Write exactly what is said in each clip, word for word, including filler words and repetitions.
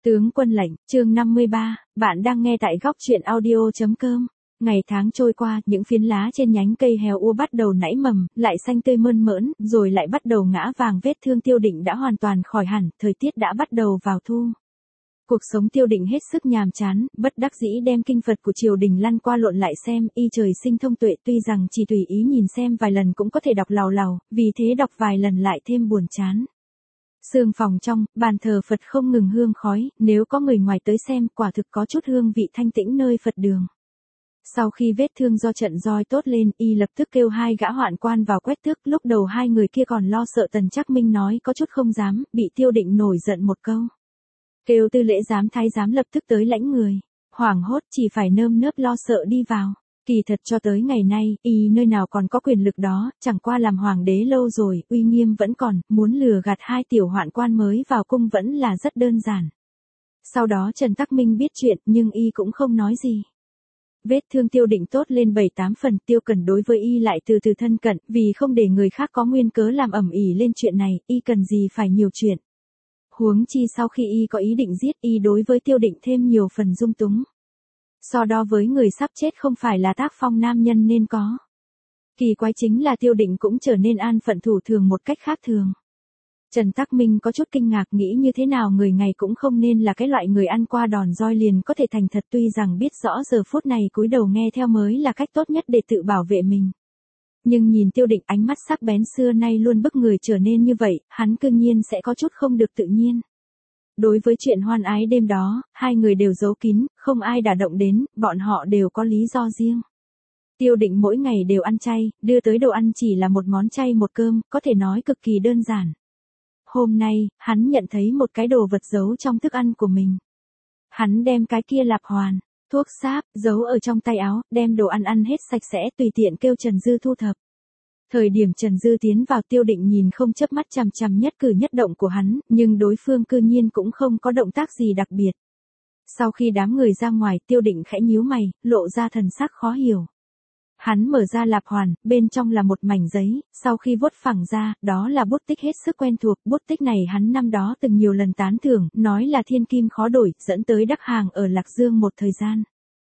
Tướng quân lệnh, chương năm mươi ba, bạn đang nghe tại góc truyện audio.com. Ngày tháng trôi qua, những phiến lá trên nhánh cây héo úa bắt đầu nảy mầm, lại xanh tươi mơn mởn, rồi lại bắt đầu ngã vàng. Vết thương Tiêu Định đã hoàn toàn khỏi hẳn, thời tiết đã bắt đầu vào thu. Cuộc sống Tiêu Định hết sức nhàm chán, bất đắc dĩ đem kinh Phật của triều đình lăn qua lộn lại xem. Y trời sinh thông tuệ, tuy rằng chỉ tùy ý nhìn xem vài lần cũng có thể đọc làu làu, vì thế đọc vài lần lại thêm buồn chán. Sương phòng trong, bàn thờ Phật không ngừng hương khói, nếu có người ngoài tới xem, quả thực có chút hương vị thanh tĩnh nơi Phật đường. Sau khi vết thương do trận roi tốt lên, y lập tức kêu hai gã hoạn quan vào quét tước. Lúc đầu hai người kia còn lo sợ Tần Trác Minh nói có chút không dám, bị Tiêu Định nổi giận một câu. Kêu tư lễ giám thái giám lập tức tới lãnh người. Hoảng hốt chỉ phải nơm nớp lo sợ đi vào. Kỳ thật cho tới ngày nay, y nơi nào còn có quyền lực đó, chẳng qua làm hoàng đế lâu rồi, uy nghiêm vẫn còn, muốn lừa gạt hai tiểu hoạn quan mới vào cung vẫn là rất đơn giản. Sau đó Trần Tắc Minh biết chuyện, nhưng y cũng không nói gì. Vết thương Tiêu Định tốt lên bảy tám phần, Tiêu Cẩn đối với y lại từ từ thân cận, vì không để người khác có nguyên cớ làm ầm ĩ lên chuyện này, y cần gì phải nhiều chuyện. Huống chi sau khi y có ý định giết, y đối với Tiêu Định thêm nhiều phần dung túng. So đo với người sắp chết không phải là tác phong nam nhân nên có. Kỳ quái chính là Tiêu Định cũng trở nên an phận thủ thường một cách khác thường. Trần Tắc Minh có chút kinh ngạc, nghĩ như thế nào người ngày cũng không nên là cái loại người ăn qua đòn roi liền có thể thành thật, tuy rằng biết rõ giờ phút này cúi đầu nghe theo mới là cách tốt nhất để tự bảo vệ mình. Nhưng nhìn Tiêu Định ánh mắt sắc bén xưa nay luôn bức người trở nên như vậy, hắn cương nhiên sẽ có chút không được tự nhiên. Đối với chuyện hoan ái đêm đó, hai người đều giấu kín, không ai đả động đến, bọn họ đều có lý do riêng. Tiêu Định mỗi ngày đều ăn chay, đưa tới đồ ăn chỉ là một món chay một cơm, có thể nói cực kỳ đơn giản. Hôm nay, hắn nhận thấy một cái đồ vật giấu trong thức ăn của mình. Hắn đem cái kia lạp hoàn, thuốc sáp, giấu ở trong tay áo, đem đồ ăn ăn hết sạch sẽ, tùy tiện kêu Trần Dư thu thập. Thời điểm Trần Dư tiến vào, Tiêu Định nhìn không chớp mắt chằm chằm nhất cử nhất động của hắn, nhưng đối phương cư nhiên cũng không có động tác gì đặc biệt. Sau khi đám người ra ngoài, Tiêu Định khẽ nhíu mày, lộ ra thần sắc khó hiểu. Hắn mở ra lạp hoàn, bên trong là một mảnh giấy, sau khi vuốt phẳng ra, đó là bút tích hết sức quen thuộc. Bút tích này hắn năm đó từng nhiều lần tán thưởng, nói là thiên kim khó đổi, dẫn tới đắc hàng ở Lạc Dương một thời gian.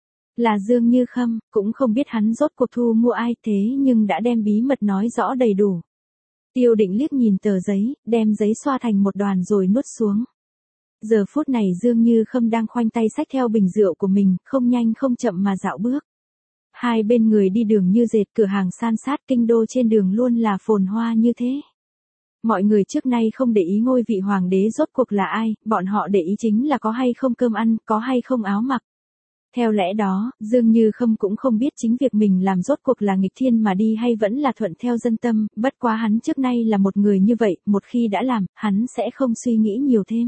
Là Dương Như Khâm, cũng không biết hắn rốt cuộc thu mua ai, thế nhưng đã đem bí mật nói rõ đầy đủ. Tiêu Định liếc nhìn tờ giấy, đem giấy xoa thành một đoàn rồi nuốt xuống. Giờ phút này Dương Như Khâm đang khoanh tay xách theo bình rượu của mình, không nhanh không chậm mà dạo bước. Hai bên người đi đường như dệt, cửa hàng san sát, kinh đô trên đường luôn là phồn hoa như thế. Mọi người trước nay không để ý ngôi vị hoàng đế rốt cuộc là ai, bọn họ để ý chính là có hay không cơm ăn, có hay không áo mặc. Theo lẽ đó, Dương Như Khâm cũng không biết chính việc mình làm rốt cuộc là nghịch thiên mà đi hay vẫn là thuận theo dân tâm, bất quá hắn trước nay là một người như vậy, một khi đã làm, hắn sẽ không suy nghĩ nhiều thêm.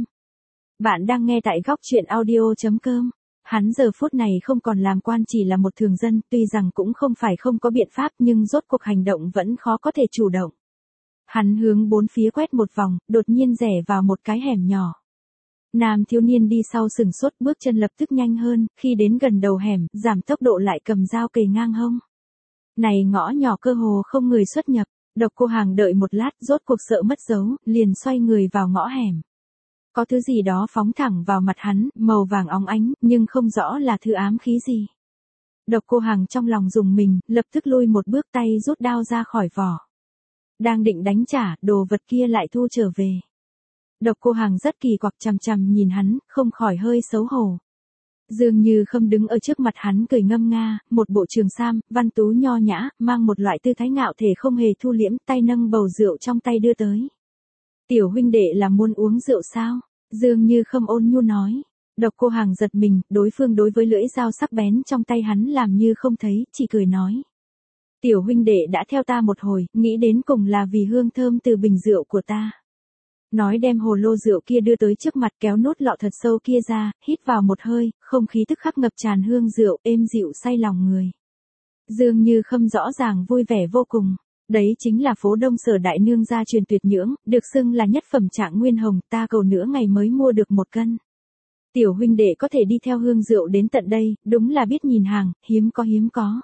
Bạn đang nghe tại góc truyện audio.com. Hắn giờ phút này không còn làm quan, chỉ là một thường dân, tuy rằng cũng không phải không có biện pháp nhưng rốt cuộc hành động vẫn khó có thể chủ động. Hắn hướng bốn phía quét một vòng, đột nhiên rẽ vào một cái hẻm nhỏ. Nam thiếu niên đi sau sừng sốt, bước chân lập tức nhanh hơn, khi đến gần đầu hẻm, giảm tốc độ lại cầm dao kề ngang hông. Này ngõ nhỏ cơ hồ không người xuất nhập, Độc Cô Hàng đợi một lát, rốt cuộc sợ mất dấu, liền xoay người vào ngõ hẻm. Có thứ gì đó phóng thẳng vào mặt hắn, màu vàng óng ánh, nhưng không rõ là thứ ám khí gì. Độc Cô Hàng trong lòng rùng mình, lập tức lui một bước, tay rút đao ra khỏi vỏ. Đang định đánh trả, đồ vật kia lại thu trở về. Độc Cô Hàng rất kỳ quặc chằm chằm nhìn hắn, không khỏi hơi xấu hổ. Dương Như Khâm đứng ở trước mặt hắn cười ngâm nga, một bộ trường sam, văn tú nho nhã, mang một loại tư thái ngạo thể không hề thu liễm, tay nâng bầu rượu trong tay đưa tới. Tiểu huynh đệ là muốn uống rượu sao? Dương Như Khâm ôn nhu nói. Độc Cô Hàng giật mình, đối phương đối với lưỡi dao sắc bén trong tay hắn làm như không thấy, chỉ cười nói. Tiểu huynh đệ đã theo ta một hồi, nghĩ đến cùng là vì hương thơm từ bình rượu của ta. Nói đem hồ lô rượu kia đưa tới trước mặt, kéo nốt lọ thật sâu kia ra, hít vào một hơi, không khí tức khắc ngập tràn hương rượu, êm dịu say lòng người. Dương Như Khâm rõ ràng vui vẻ vô cùng. Đấy chính là phố Đông Sở đại nương gia truyền tuyệt nhưỡng, được xưng là nhất phẩm trạng nguyên hồng, ta cầu nửa ngày mới mua được một cân. Tiểu huynh đệ có thể đi theo hương rượu đến tận đây, đúng là biết nhìn hàng, hiếm có hiếm có.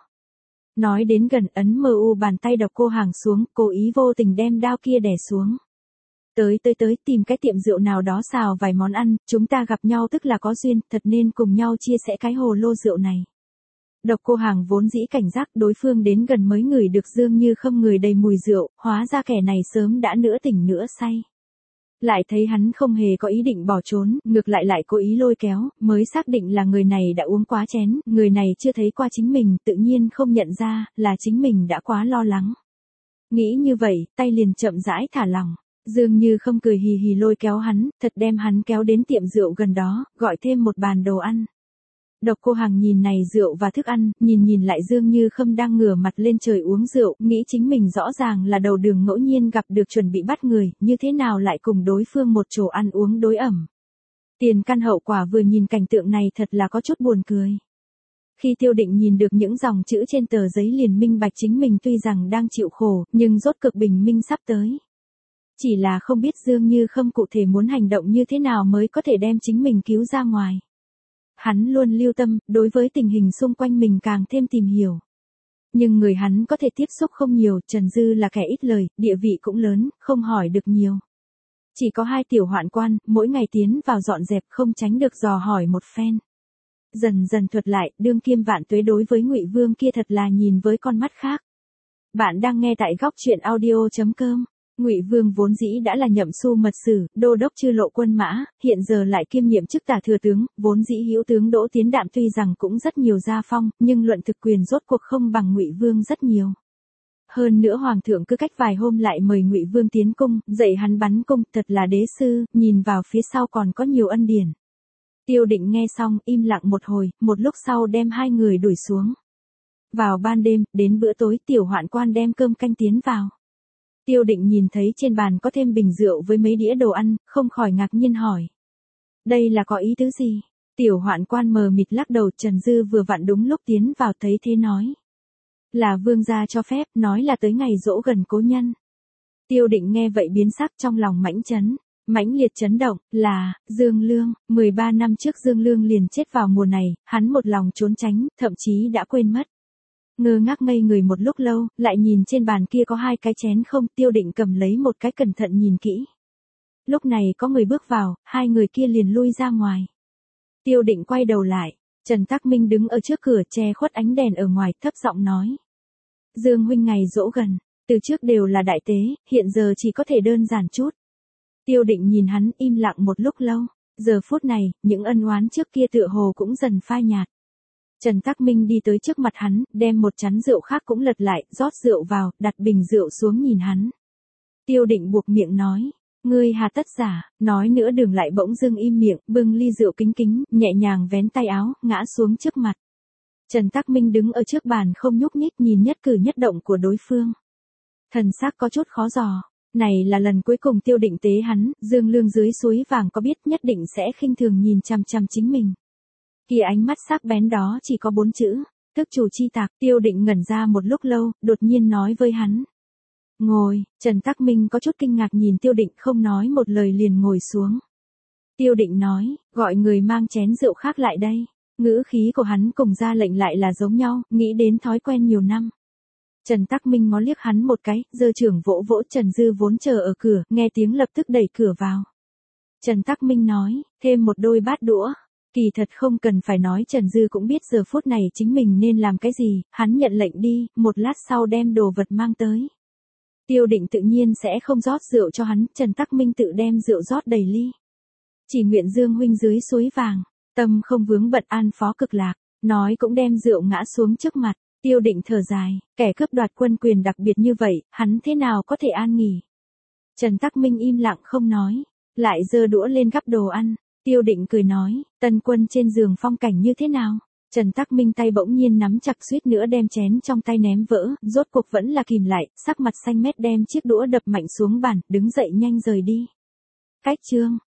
Nói đến gần, ấn mờ u bàn tay Độc Cô Hàng xuống, cố ý vô tình đem đao kia đè xuống. Tới tới tới tìm cái tiệm rượu nào đó xào vài món ăn, chúng ta gặp nhau tức là có duyên, thật nên cùng nhau chia sẻ cái hồ lô rượu này. Độc Cô Hàng vốn dĩ cảnh giác đối phương đến gần mới ngửi được Dương Như Khâm người đầy mùi rượu, hóa ra kẻ này sớm đã nửa tỉnh nửa say. Lại thấy hắn không hề có ý định bỏ trốn, ngược lại lại cố ý lôi kéo, mới xác định là người này đã uống quá chén, người này chưa thấy qua chính mình, tự nhiên không nhận ra, là chính mình đã quá lo lắng. Nghĩ như vậy, tay liền chậm rãi thả lỏng. Dương Như Khâm cười hì hì lôi kéo hắn, thật đem hắn kéo đến tiệm rượu gần đó, gọi thêm một bàn đồ ăn. Độc Cô Hàng nhìn này rượu và thức ăn, nhìn nhìn lại Dương Như Khâm đang ngửa mặt lên trời uống rượu, nghĩ chính mình rõ ràng là đầu đường ngẫu nhiên gặp được chuẩn bị bắt người, như thế nào lại cùng đối phương một chỗ ăn uống đối ẩm. Tiền căn hậu quả vừa nhìn cảnh tượng này thật là có chút buồn cười. Khi Tiêu Định nhìn được những dòng chữ trên tờ giấy liền minh bạch chính mình tuy rằng đang chịu khổ, nhưng rốt cực bình minh sắp tới. Chỉ là không biết Dương Như Khâm cụ thể muốn hành động như thế nào mới có thể đem chính mình cứu ra ngoài. Hắn luôn lưu tâm, đối với tình hình xung quanh mình càng thêm tìm hiểu. Nhưng người hắn có thể tiếp xúc không nhiều, Trần Dư là kẻ ít lời, địa vị cũng lớn, không hỏi được nhiều. Chỉ có hai tiểu hoạn quan, mỗi ngày tiến vào dọn dẹp không tránh được dò hỏi một phen. Dần dần thuật lại, đương Kiêm Vạn Tuế đối với Ngụy Vương kia thật là nhìn với con mắt khác. Bạn đang nghe tại góc truyện audio chấm com. Ngụy Vương vốn dĩ đã là nhậm xu mật sử, đô đốc chư lộ quân mã, hiện giờ lại kiêm nhiệm chức tả thừa tướng, vốn dĩ hữu tướng Đỗ Tiến Đạm tuy rằng cũng rất nhiều gia phong, nhưng luận thực quyền rốt cuộc không bằng Ngụy Vương rất nhiều. Hơn nữa hoàng thượng cứ cách vài hôm lại mời Ngụy Vương tiến cung, dạy hắn bắn cung, thật là đế sư, nhìn vào phía sau còn có nhiều ân điển. Tiêu Định nghe xong, im lặng một hồi, một lúc sau đem hai người đuổi xuống. Vào ban đêm, đến bữa tối tiểu hoạn quan đem cơm canh tiến vào. Tiêu Định nhìn thấy trên bàn có thêm bình rượu với mấy đĩa đồ ăn, không khỏi ngạc nhiên hỏi. Đây là có ý tứ gì? Tiểu hoạn quan mờ mịt lắc đầu. Trần Dư vừa vặn đúng lúc tiến vào thấy thế nói. Là vương gia cho phép, nói là tới ngày giỗ gần cố nhân. Tiêu Định nghe vậy biến sắc trong lòng mãnh chấn. Mãnh liệt chấn động, là, Dương Lương, mười ba năm trước Dương Lương liền chết vào mùa này, hắn một lòng trốn tránh, thậm chí đã quên mất. Ngơ ngác ngây người một lúc lâu, lại nhìn trên bàn kia có hai cái chén không, Tiêu Định cầm lấy một cái cẩn thận nhìn kỹ. Lúc này có người bước vào, hai người kia liền lui ra ngoài. Tiêu Định quay đầu lại, Trần Tắc Minh đứng ở trước cửa che khuất ánh đèn ở ngoài, thấp giọng nói. Dương huynh ngày giỗ gần, từ trước đều là đại tế, hiện giờ chỉ có thể đơn giản chút. Tiêu Định nhìn hắn im lặng một lúc lâu, giờ phút này, những ân oán trước kia tựa hồ cũng dần phai nhạt. Trần Tắc Minh đi tới trước mặt hắn, đem một chén rượu khác cũng lật lại, rót rượu vào, đặt bình rượu xuống nhìn hắn. Tiêu Định buộc miệng nói, ngươi hà tất giả, nói nữa đường lại bỗng dưng im miệng, bưng ly rượu kính kính, nhẹ nhàng vén tay áo, ngã xuống trước mặt. Trần Tắc Minh đứng ở trước bàn không nhúc nhích nhìn nhất cử nhất động của đối phương. Thần sắc có chút khó dò. Này là lần cuối cùng Tiêu Định tế hắn, Dương Lương dưới suối vàng có biết nhất định sẽ khinh thường nhìn chằm chằm chính mình. Kia ánh mắt sắc bén đó chỉ có bốn chữ, tức chủ chi tạc. Tiêu Định ngẩn ra một lúc lâu, đột nhiên nói với hắn. Ngồi, Trần Tắc Minh có chút kinh ngạc nhìn Tiêu Định không nói một lời liền ngồi xuống. Tiêu Định nói, gọi người mang chén rượu khác lại đây. Ngữ khí của hắn cùng ra lệnh lại là giống nhau, nghĩ đến thói quen nhiều năm. Trần Tắc Minh ngó liếc hắn một cái, giơ trưởng vỗ vỗ Trần Dư vốn chờ ở cửa, nghe tiếng lập tức đẩy cửa vào. Trần Tắc Minh nói, thêm một đôi bát đũa. Kỳ thật không cần phải nói Trần Dư cũng biết giờ phút này chính mình nên làm cái gì, hắn nhận lệnh đi, một lát sau đem đồ vật mang tới. Tiêu Định tự nhiên sẽ không rót rượu cho hắn, Trần Tắc Minh tự đem rượu rót đầy ly. Chỉ nguyện Dương huynh dưới suối vàng, tâm không vướng bận an phó cực lạc, nói cũng đem rượu ngã xuống trước mặt. Tiêu Định thở dài, kẻ cướp đoạt quân quyền đặc biệt như vậy, hắn thế nào có thể an nghỉ. Trần Tắc Minh im lặng không nói, lại giơ đũa lên gắp đồ ăn. Tiêu Định cười nói, tân quân trên giường phong cảnh như thế nào? Trần Tắc Minh tay bỗng nhiên nắm chặt suýt nữa đem chén trong tay ném vỡ, rốt cuộc vẫn là kìm lại, sắc mặt xanh mét đem chiếc đũa đập mạnh xuống bàn, đứng dậy nhanh rời đi. Cách chương.